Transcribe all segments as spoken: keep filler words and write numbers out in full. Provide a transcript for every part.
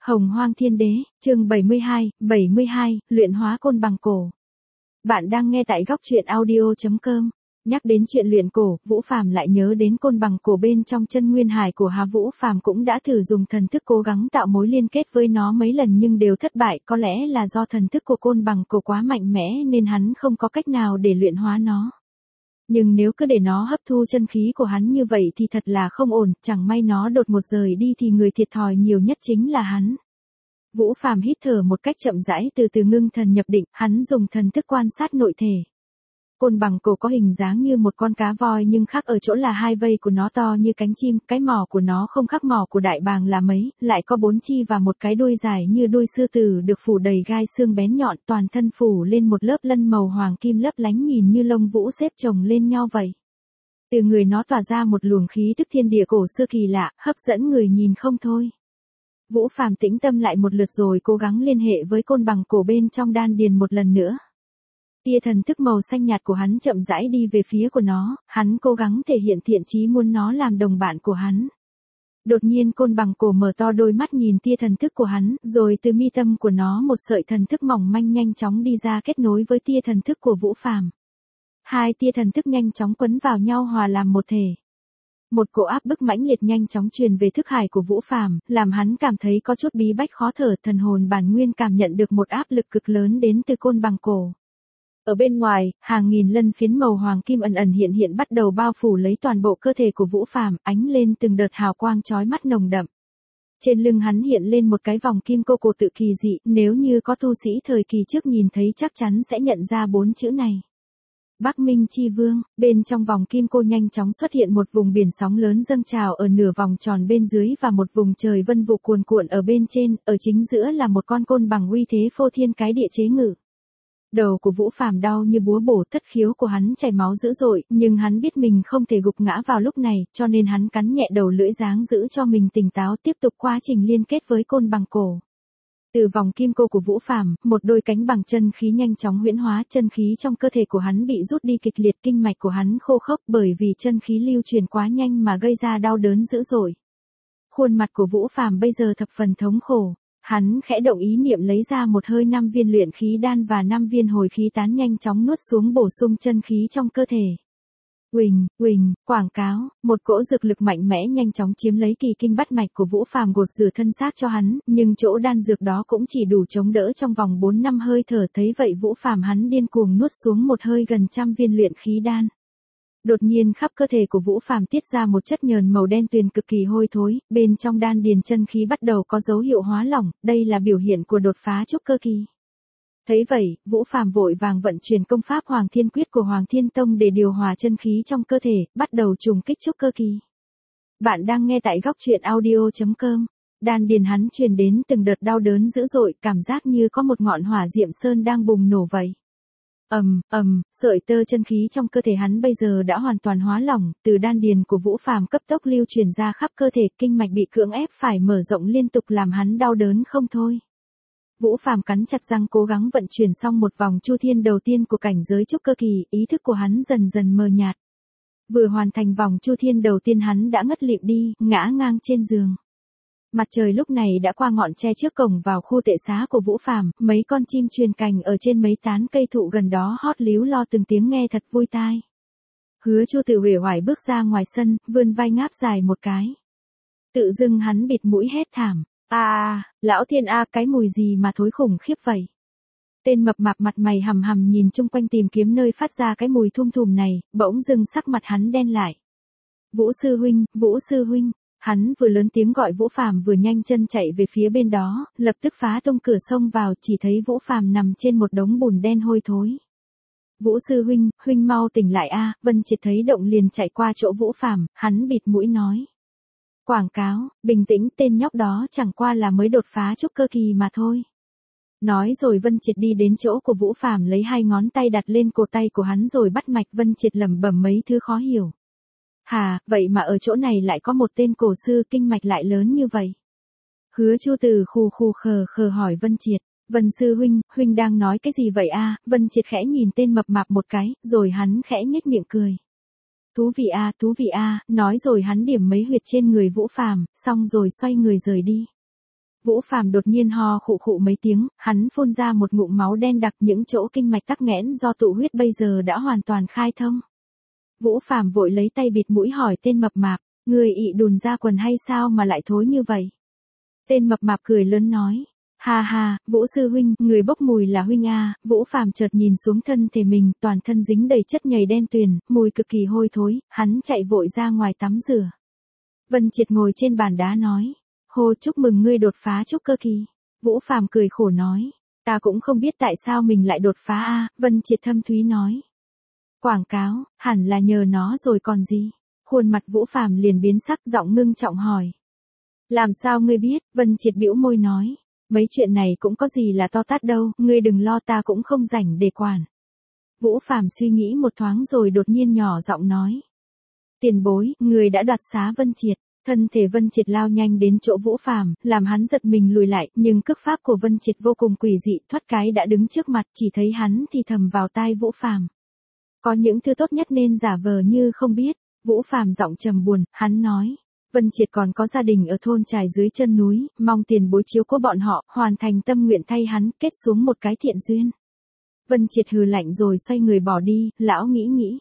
Hồng Hoang Thiên Đế, chương bảy mươi hai, bảy mươi hai, luyện hóa côn bằng cổ. Bạn đang nghe tại góc truyện audio chấm com. Nhắc đến chuyện luyện cổ, Vũ Phàm lại nhớ đến côn bằng cổ bên trong chân nguyên hải của Hà Vũ Phàm cũng đã thử dùng thần thức cố gắng tạo mối liên kết với nó mấy lần nhưng đều thất bại, có lẽ là do thần thức của côn bằng cổ quá mạnh mẽ nên hắn không có cách nào để luyện hóa nó. Nhưng nếu cứ để nó hấp thu chân khí của hắn như vậy thì thật là không ổn, chẳng may nó đột ngột rời đi thì người thiệt thòi nhiều nhất chính là hắn. Vũ Phàm hít thở một cách chậm rãi từ từ ngưng thần nhập định, hắn dùng thần thức quan sát nội thể. Côn bằng cổ có hình dáng như một con cá voi nhưng khác ở chỗ là hai vây của nó to như cánh chim, cái mỏ của nó không khác mỏ của đại bàng là mấy, lại có bốn chi và một cái đuôi dài như đuôi sư tử được phủ đầy gai xương bén nhọn, toàn thân phủ lên một lớp lân màu hoàng kim lấp lánh nhìn như lông vũ xếp chồng lên nhau vậy. Từ người nó tỏa ra một luồng khí tức thiên địa cổ xưa kỳ lạ, hấp dẫn người nhìn không thôi. Vũ Phàm tĩnh tâm lại một lượt rồi cố gắng liên hệ với côn bằng cổ bên trong đan điền một lần nữa. Tia thần thức màu xanh nhạt của hắn chậm rãi đi về phía của nó, hắn cố gắng thể hiện thiện chí muốn nó làm đồng bạn của hắn. Đột nhiên côn bằng cổ mở to đôi mắt nhìn tia thần thức của hắn, rồi từ mi tâm của nó một sợi thần thức mỏng manh nhanh chóng đi ra kết nối với tia thần thức của Vũ Phàm. Hai tia thần thức nhanh chóng quấn vào nhau hòa làm một thể. Một cỗ áp bức mãnh liệt nhanh chóng truyền về thức hải của Vũ Phàm, làm hắn cảm thấy có chút bí bách khó thở, thần hồn bản nguyên cảm nhận được một áp lực cực lớn đến từ côn bằng cổ. Ở bên ngoài, hàng nghìn lân phiến màu hoàng kim ẩn ẩn hiện hiện bắt đầu bao phủ lấy toàn bộ cơ thể của Vũ Phàm, ánh lên từng đợt hào quang chói mắt nồng đậm. Trên lưng hắn hiện lên một cái vòng kim cô cổ tự kỳ dị, nếu như có tu sĩ thời kỳ trước nhìn thấy chắc chắn sẽ nhận ra bốn chữ này. Bắc Minh Chi Vương, bên trong vòng kim cô nhanh chóng xuất hiện một vùng biển sóng lớn dâng trào ở nửa vòng tròn bên dưới và một vùng trời vân vụ cuồn cuộn ở bên trên, ở chính giữa là một con côn bằng uy thế phô thiên cái địa chế ngự. Đầu của Vũ Phàm đau như búa bổ, thất khiếu của hắn chảy máu dữ dội, nhưng hắn biết mình không thể gục ngã vào lúc này, cho nên hắn cắn nhẹ đầu lưỡi dáng giữ cho mình tỉnh táo tiếp tục quá trình liên kết với côn bằng cổ. Từ vòng kim cô của Vũ Phàm, một đôi cánh bằng chân khí nhanh chóng huyễn hóa, chân khí trong cơ thể của hắn bị rút đi kịch liệt, kinh mạch của hắn khô khốc bởi vì chân khí lưu truyền quá nhanh mà gây ra đau đớn dữ dội. Khuôn mặt của Vũ Phàm bây giờ thập phần thống khổ, hắn khẽ động ý niệm lấy ra một hơi năm viên luyện khí đan và năm viên hồi khí tán nhanh chóng nuốt xuống bổ sung chân khí trong cơ thể. Uỳnh, uỳnh, quảng cáo, một cỗ dược lực mạnh mẽ nhanh chóng chiếm lấy kỳ kinh bát mạch của Vũ Phàm gột rửa thân xác cho hắn, nhưng chỗ đan dược đó cũng chỉ đủ chống đỡ trong vòng bốn năm hơi thở, thấy vậy Vũ Phàm hắn điên cuồng nuốt xuống một hơi gần trăm viên luyện khí đan. Đột nhiên khắp cơ thể của Vũ Phàm tiết ra một chất nhờn màu đen tuyền cực kỳ hôi thối, bên trong đan điền chân khí bắt đầu có dấu hiệu hóa lỏng, đây là biểu hiện của đột phá trúc cơ kỳ. Thấy vậy, Vũ Phàm vội vàng vận chuyển công pháp Hoàng Thiên Quyết của Hoàng Thiên Tông để điều hòa chân khí trong cơ thể, bắt đầu trùng kích trúc cơ kỳ. Bạn đang nghe tại góc truyện audio chấm com. Đan điền hắn truyền đến từng đợt đau đớn dữ dội, cảm giác như có một ngọn hỏa diệm sơn đang bùng nổ vậy. Ầm, ầm, sợi tơ chân khí trong cơ thể hắn bây giờ đã hoàn toàn hóa lỏng, từ đan điền của Vũ Phàm cấp tốc lưu truyền ra khắp cơ thể, kinh mạch bị cưỡng ép phải mở rộng liên tục làm hắn đau đớn không thôi. Vũ Phàm cắn chặt răng cố gắng vận chuyển xong một vòng chu thiên đầu tiên của cảnh giới trúc cơ kỳ, ý thức của hắn dần dần mờ nhạt. Vừa hoàn thành vòng chu thiên đầu tiên hắn đã ngất lịm đi, ngã ngang trên giường. Mặt trời lúc này đã qua ngọn tre trước cổng vào khu tệ xá của Vũ Phàm, mấy con chim truyền cành ở trên mấy tán cây thụ gần đó hót líu lo từng tiếng nghe thật vui tai. Hứa Chu Tự uể oải bước ra ngoài sân, vươn vai ngáp dài một cái. Tự dưng hắn bịt mũi hét thảm. À, à, lão thiên a, à, cái mùi gì mà thối khủng khiếp vậy. Tên mập mạp mặt mày hầm hầm nhìn chung quanh tìm kiếm nơi phát ra cái mùi thum thùm này, bỗng dưng sắc mặt hắn đen lại. Vũ sư huynh, Vũ sư huynh, hắn vừa lớn tiếng gọi Vũ Phàm vừa nhanh chân chạy về phía bên đó, lập tức phá tung cửa xông vào, chỉ thấy Vũ Phàm nằm trên một đống bùn đen hôi thối. Vũ sư huynh, huynh mau tỉnh lại a, Vân Triệt thấy động liền chạy qua chỗ Vũ Phàm, hắn bịt mũi nói. Quảng cáo, bình tĩnh, tên nhóc đó chẳng qua là mới đột phá trúc cơ kỳ mà thôi. Nói rồi Vân Triệt đi đến chỗ của Vũ Phàm lấy hai ngón tay đặt lên cổ tay của hắn rồi bắt mạch. Vân Triệt lẩm bẩm mấy thứ khó hiểu. Hà, vậy mà ở chỗ này lại có một tên cổ sư kinh mạch lại lớn như vậy. Hứa Chu Từ khù khù khờ khờ hỏi Vân Triệt. Vân sư huynh, huynh đang nói cái gì vậy a? Vân Triệt khẽ nhìn tên mập mạp một cái, rồi hắn khẽ nhếch miệng cười. Thú vị a, à, thú vị a, à, nói rồi hắn điểm mấy huyệt trên người Vũ Phàm, xong rồi xoay người rời đi. Vũ Phàm đột nhiên ho khụ khụ mấy tiếng, hắn phun ra một ngụm máu đen đặc, những chỗ kinh mạch tắc nghẽn do tụ huyết bây giờ đã hoàn toàn khai thông. Vũ Phàm vội lấy tay bịt mũi hỏi tên mập mạp, người ị đùn ra quần hay sao mà lại thối như vậy? Tên mập mạp cười lớn nói, ha ha, Vũ sư huynh, người bốc mùi là huynh a. Vũ Phàm chợt nhìn xuống thân thể mình, toàn thân dính đầy chất nhầy đen tuyền, mùi cực kỳ hôi thối, hắn chạy vội ra ngoài tắm rửa. Vân Triệt ngồi trên bàn đá nói, hô, chúc mừng ngươi đột phá trúc cơ kỳ. Vũ Phàm cười khổ nói, ta cũng không biết tại sao mình lại đột phá a. Vân Triệt thâm thúy nói, quảng cáo, hẳn là nhờ nó rồi còn gì. Khuôn mặt Vũ Phàm liền biến sắc, giọng ngưng trọng hỏi, làm sao ngươi biết? Vân Triệt bĩu môi nói, mấy chuyện này cũng có gì là to tát đâu, ngươi đừng lo, ta cũng không rảnh để quản. Vũ Phàm suy nghĩ một thoáng rồi đột nhiên nhỏ giọng nói, tiền bối, người đã đoạt xá Vân Triệt. Thân thể Vân Triệt lao nhanh đến chỗ Vũ Phàm, làm hắn giật mình lùi lại, nhưng cước pháp của Vân Triệt vô cùng quỷ dị, thoát cái đã đứng trước mặt, chỉ thấy hắn thì thầm vào tai Vũ Phàm, có những thứ tốt nhất nên giả vờ như không biết. Vũ Phàm giọng trầm buồn, hắn nói, Vân Triệt còn có gia đình ở thôn trài dưới chân núi, mong tiền bối chiếu cố bọn họ, hoàn thành tâm nguyện thay hắn, kết xuống một cái thiện duyên. Vân Triệt hừ lạnh rồi xoay người bỏ đi, lão nghĩ nghĩ,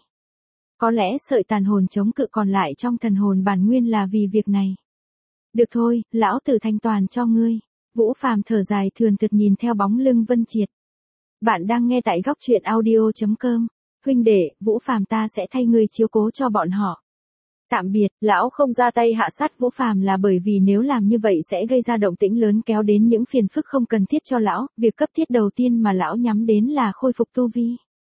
có lẽ sợi tàn hồn chống cự còn lại trong thần hồn bản nguyên là vì việc này. Được thôi, lão tử thanh toàn cho ngươi. Vũ Phàm thở dài thườn thượt nhìn theo bóng lưng Vân Triệt. Bạn đang nghe tại góc truyện audio chấm com. Huynh đệ, Vũ Phàm ta sẽ thay ngươi chiếu cố cho bọn họ. Tạm biệt. Lão không ra tay hạ sát Vũ Phàm là bởi vì nếu làm như vậy sẽ gây ra động tĩnh lớn, kéo đến những phiền phức không cần thiết cho lão. Việc cấp thiết đầu tiên mà lão nhắm đến là khôi phục tu vi.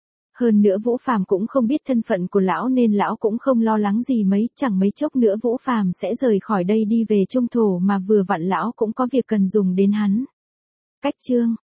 Hơn nữa Vũ Phàm cũng không biết thân phận của lão nên lão cũng không lo lắng gì mấy, chẳng mấy chốc nữa Vũ Phàm sẽ rời khỏi đây đi về trung thổ, mà vừa vặn lão cũng có việc cần dùng đến hắn. Cách chương